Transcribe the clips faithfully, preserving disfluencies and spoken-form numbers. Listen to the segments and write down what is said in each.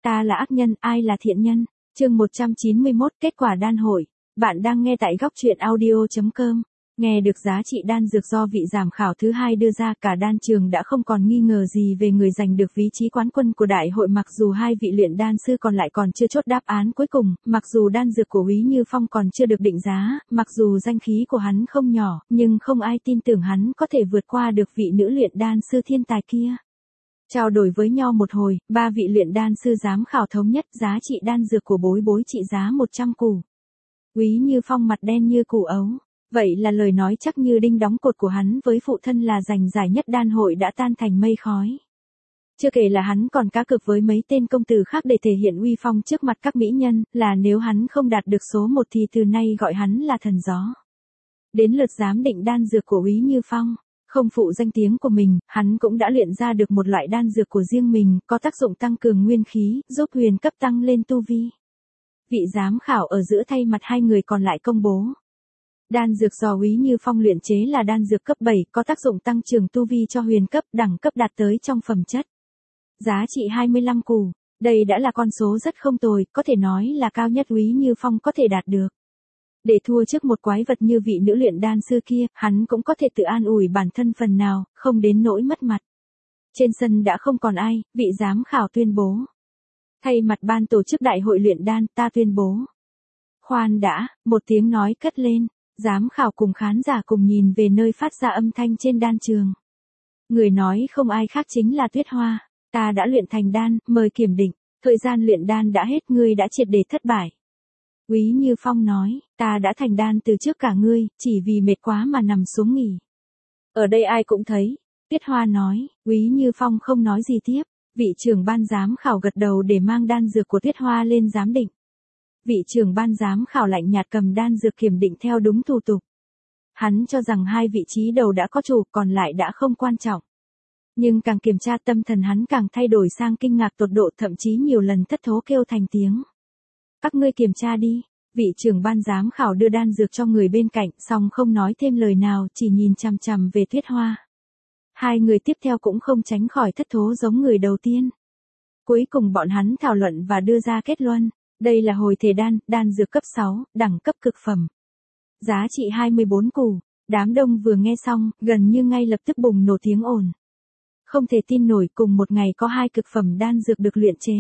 Ta là ác nhân, ai là thiện nhân? Chương một trăm chín mươi mốt, kết quả đan hội. Bạn đang nghe tại góc truyện audio chấm com. Nghe được giá trị đan dược do vị giám khảo thứ hai đưa ra, cả đan trường đã không còn nghi ngờ gì về người giành được vị trí quán quân của đại hội. Mặc dù hai vị luyện đan sư còn lại còn chưa chốt đáp án cuối cùng, mặc dù đan dược của Úy Như Phong còn chưa được định giá, mặc dù danh khí của hắn không nhỏ, nhưng không ai tin tưởng hắn có thể vượt qua được vị nữ luyện đan sư thiên tài kia. Trao đổi với nhau một hồi, ba vị luyện đan sư giám khảo thống nhất giá trị đan dược của Bối Bối trị giá một trăm củ. Úy Như Phong mặt đen như củ ấu. Vậy là lời nói chắc như đinh đóng cột của hắn với phụ thân là giành giải nhất đan hội đã tan thành mây khói. Chưa kể là hắn còn cá cược với mấy tên công tử khác để thể hiện uy phong trước mặt các mỹ nhân, là nếu hắn không đạt được số một thì từ nay gọi hắn là thần gió. Đến lượt giám định đan dược của Úy Như Phong. Không phụ danh tiếng của mình, hắn cũng đã luyện ra được một loại đan dược của riêng mình, có tác dụng tăng cường nguyên khí, giúp huyền cấp tăng lên tu vi. Vị giám khảo ở giữa thay mặt hai người còn lại công bố. Đan dược do Úy Như Phong luyện chế là đan dược cấp bảy, có tác dụng tăng trưởng tu vi cho huyền cấp, đẳng cấp đạt tới trong phẩm chất. Giá trị hai mươi lăm củ, đây đã là con số rất không tồi, có thể nói là cao nhất Úy Như Phong có thể đạt được. Để thua trước một quái vật như vị nữ luyện đan sư kia, hắn cũng có thể tự an ủi bản thân phần nào, không đến nỗi mất mặt. Trên sân đã không còn ai, vị giám khảo tuyên bố. Thay mặt ban tổ chức đại hội luyện đan, ta tuyên bố. Khoan đã, một tiếng nói cất lên, giám khảo cùng khán giả cùng nhìn về nơi phát ra âm thanh trên đan trường. Người nói không ai khác chính là Tuyết Hoa, ta đã luyện thành đan, mời kiểm định, thời gian luyện đan đã hết, ngươi đã triệt để thất bại. Úy Như Phong nói, ta đã thành đan từ trước cả ngươi, chỉ vì mệt quá mà nằm xuống nghỉ. Ở đây ai cũng thấy. Tuyết Hoa nói, Úy Như Phong không nói gì tiếp. Vị trưởng ban giám khảo gật đầu để mang đan dược của Tuyết Hoa lên giám định. Vị trưởng ban giám khảo lạnh nhạt cầm đan dược kiểm định theo đúng thủ tục. Hắn cho rằng hai vị trí đầu đã có chủ, còn lại đã không quan trọng. Nhưng càng kiểm tra tâm thần hắn càng thay đổi sang kinh ngạc tột độ, thậm chí nhiều lần thất thố kêu thành tiếng. Các ngươi kiểm tra đi. Vị trưởng ban giám khảo đưa đan dược cho người bên cạnh, xong không nói thêm lời nào, chỉ nhìn chằm chằm về Tuyết Hoa. Hai người tiếp theo cũng không tránh khỏi thất thố giống người đầu tiên. Cuối cùng bọn hắn thảo luận và đưa ra kết luận. Đây là hồi thể đan, đan dược cấp sáu, đẳng cấp cực phẩm. Giá trị hai mươi bốn củ. Đám đông vừa nghe xong, gần như ngay lập tức bùng nổ tiếng ồn. Không thể tin nổi, cùng một ngày có hai cực phẩm đan dược được luyện chế.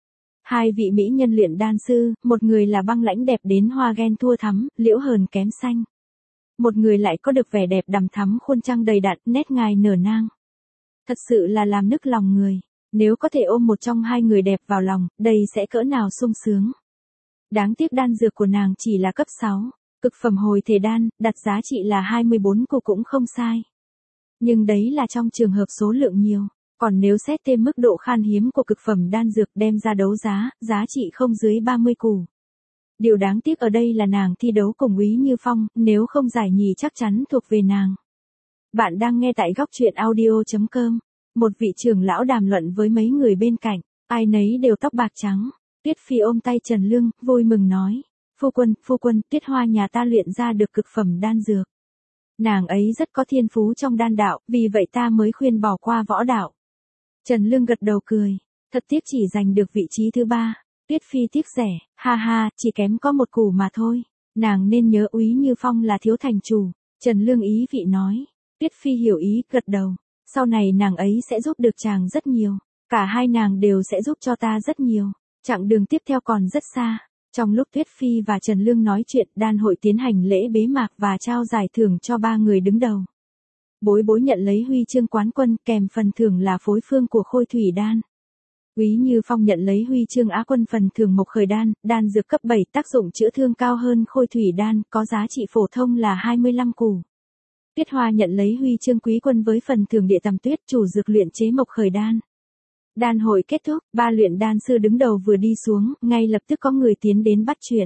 Hai vị mỹ nhân luyện đan sư, một người là băng lãnh đẹp đến hoa ghen thua thắm, liễu hờn kém xanh. Một người lại có được vẻ đẹp đằm thắm, khuôn trăng đầy đặn, nét ngài nở nang. Thật sự là làm nức lòng người. Nếu có thể ôm một trong hai người đẹp vào lòng, đây sẽ cỡ nào sung sướng. Đáng tiếc đan dược của nàng chỉ là cấp sáu, cực phẩm hồi thể đan, đặt giá trị là hai mươi bốn củ cũng không sai. Nhưng đấy là trong trường hợp số lượng nhiều. Còn nếu xét thêm mức độ khan hiếm của cực phẩm đan dược đem ra đấu giá, giá trị không dưới ba mươi củ. Điều đáng tiếc ở đây là nàng thi đấu cùng Úy Như Phong, nếu không giải nhì chắc chắn thuộc về nàng. Bạn đang nghe tại góc truyện audio chấm com. Một vị trưởng lão đàm luận với mấy người bên cạnh, ai nấy đều tóc bạc trắng. Tuyết Phi ôm tay Trần Lương, vui mừng nói. Phu quân, phu quân, Tuyết Hoa nhà ta luyện ra được cực phẩm đan dược. Nàng ấy rất có thiên phú trong đan đạo, vì vậy ta mới khuyên bỏ qua võ đạo. Trần Lương gật đầu cười, thật tiếc chỉ giành được vị trí thứ ba. Tuyết Phi tiếc rẻ, ha ha, chỉ kém có một củ mà thôi. Nàng nên nhớ Úy Như Phong là thiếu thành chủ. Trần Lương ý vị nói. Tuyết Phi hiểu ý, gật đầu. Sau này nàng ấy sẽ giúp được chàng rất nhiều. Cả hai nàng đều sẽ giúp cho ta rất nhiều. Chặng đường tiếp theo còn rất xa. Trong lúc Tuyết Phi và Trần Lương nói chuyện, đan hội tiến hành lễ bế mạc và trao giải thưởng cho ba người đứng đầu. Bối Bối nhận lấy huy chương quán quân, kèm phần thưởng là phối phương của Khôi Thủy Đan. Úy Như Phong nhận lấy huy chương á quân, phần thưởng Mộc Khởi Đan, đan dược cấp bảy, tác dụng chữa thương cao hơn Khôi Thủy Đan, có giá trị phổ thông là hai mươi lăm củ. Tuyết Hoa nhận lấy huy chương quý quân với phần thưởng Địa Tầm Tuyết, chủ dược luyện chế Mộc Khởi Đan. Đan hội kết thúc, ba luyện đan sư đứng đầu vừa đi xuống, ngay lập tức có người tiến đến bắt chuyện.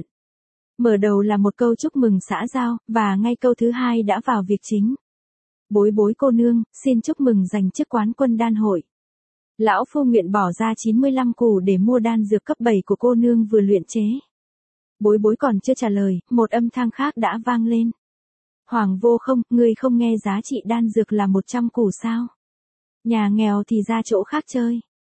Mở đầu là một câu chúc mừng xã giao, và ngay câu thứ hai đã vào việc chính. Bối Bối cô nương, xin chúc mừng giành chức quán quân đan hội. Lão phu nguyện bỏ ra chín mươi lăm củ để mua đan dược cấp bảy của cô nương vừa luyện chế. Bối Bối còn chưa trả lời, một âm thanh khác đã vang lên. Hoàng Vô Không, ngươi không nghe giá trị đan dược là một trăm củ sao? Nhà nghèo thì ra chỗ khác chơi.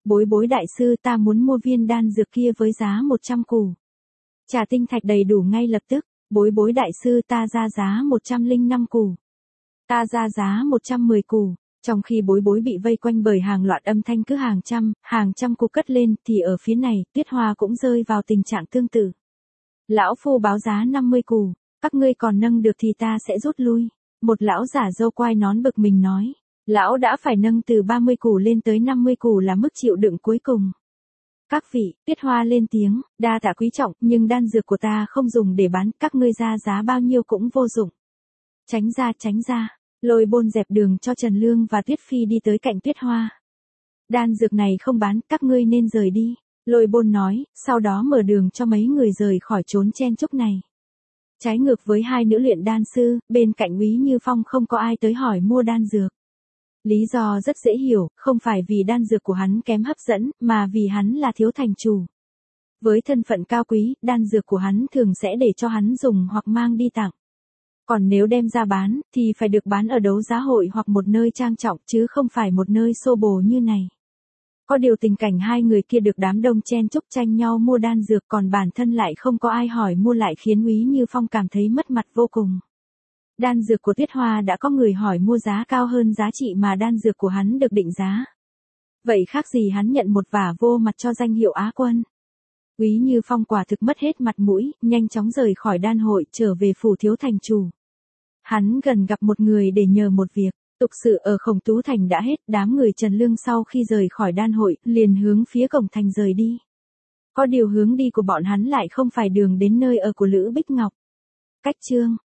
Bối bối đại sư, ta muốn mua viên đan dược kia với giá một trăm củ. Trả tinh thạch đầy đủ ngay lập tức. Bối bối đại sư, ta ra giá một trăm lẻ năm củ. Ta ra giá một trăm mười củ. Trong khi bối bối bị vây quanh bởi hàng loạt âm thanh cứ hàng trăm, hàng trăm củ cất lên, thì ở phía này, Tuyết Hoa cũng rơi vào tình trạng tương tự. Lão phu báo giá năm mươi củ, các ngươi còn nâng được thì ta sẽ rút lui. Một lão giả râu quai nón bực mình nói. Lão đã phải nâng từ ba mươi củ lên tới năm mươi củ là mức chịu đựng cuối cùng. Các vị, Tuyết Hoa lên tiếng, đa tạ quý trọng, nhưng đan dược của ta không dùng để bán, các ngươi ra giá bao nhiêu cũng vô dụng. Tránh ra, tránh ra. Lôi Bôn dẹp đường cho Trần Lương và Tuyết Phi đi tới cạnh Tuyết Hoa. Đan dược này không bán, các ngươi nên rời đi. Lôi Bôn nói, sau đó mở đường cho mấy người rời khỏi chốn chen chúc này. Trái ngược với hai nữ luyện đan sư, bên cạnh Úy Như Phong không có ai tới hỏi mua đan dược. Lý do rất dễ hiểu, không phải vì đan dược của hắn kém hấp dẫn, mà vì hắn là thiếu thành chủ. Với thân phận cao quý, đan dược của hắn thường sẽ để cho hắn dùng hoặc mang đi tặng. Còn nếu đem ra bán, thì phải được bán ở đấu giá hội hoặc một nơi trang trọng chứ không phải một nơi xô bồ như này. Có điều tình cảnh hai người kia được đám đông chen chúc tranh nhau mua đan dược còn bản thân lại không có ai hỏi mua lại khiến Úy Như Phong cảm thấy mất mặt vô cùng. Đan dược của Tuyết Hoa đã có người hỏi mua giá cao hơn giá trị mà đan dược của hắn được định giá. Vậy khác gì hắn nhận một vả vô mặt cho danh hiệu Á quân. Úy Như Phong quả thực mất hết mặt mũi, nhanh chóng rời khỏi đan hội trở về phủ thiếu thành chủ. Hắn gần gặp một người để nhờ một việc. Tục sự ở Khổng Tú Thành đã hết, đám người Trần Lương sau khi rời khỏi đan hội, liền hướng phía cổng thành rời đi. Có điều hướng đi của bọn hắn lại không phải đường đến nơi ở của Lữ Bích Ngọc. Cách chương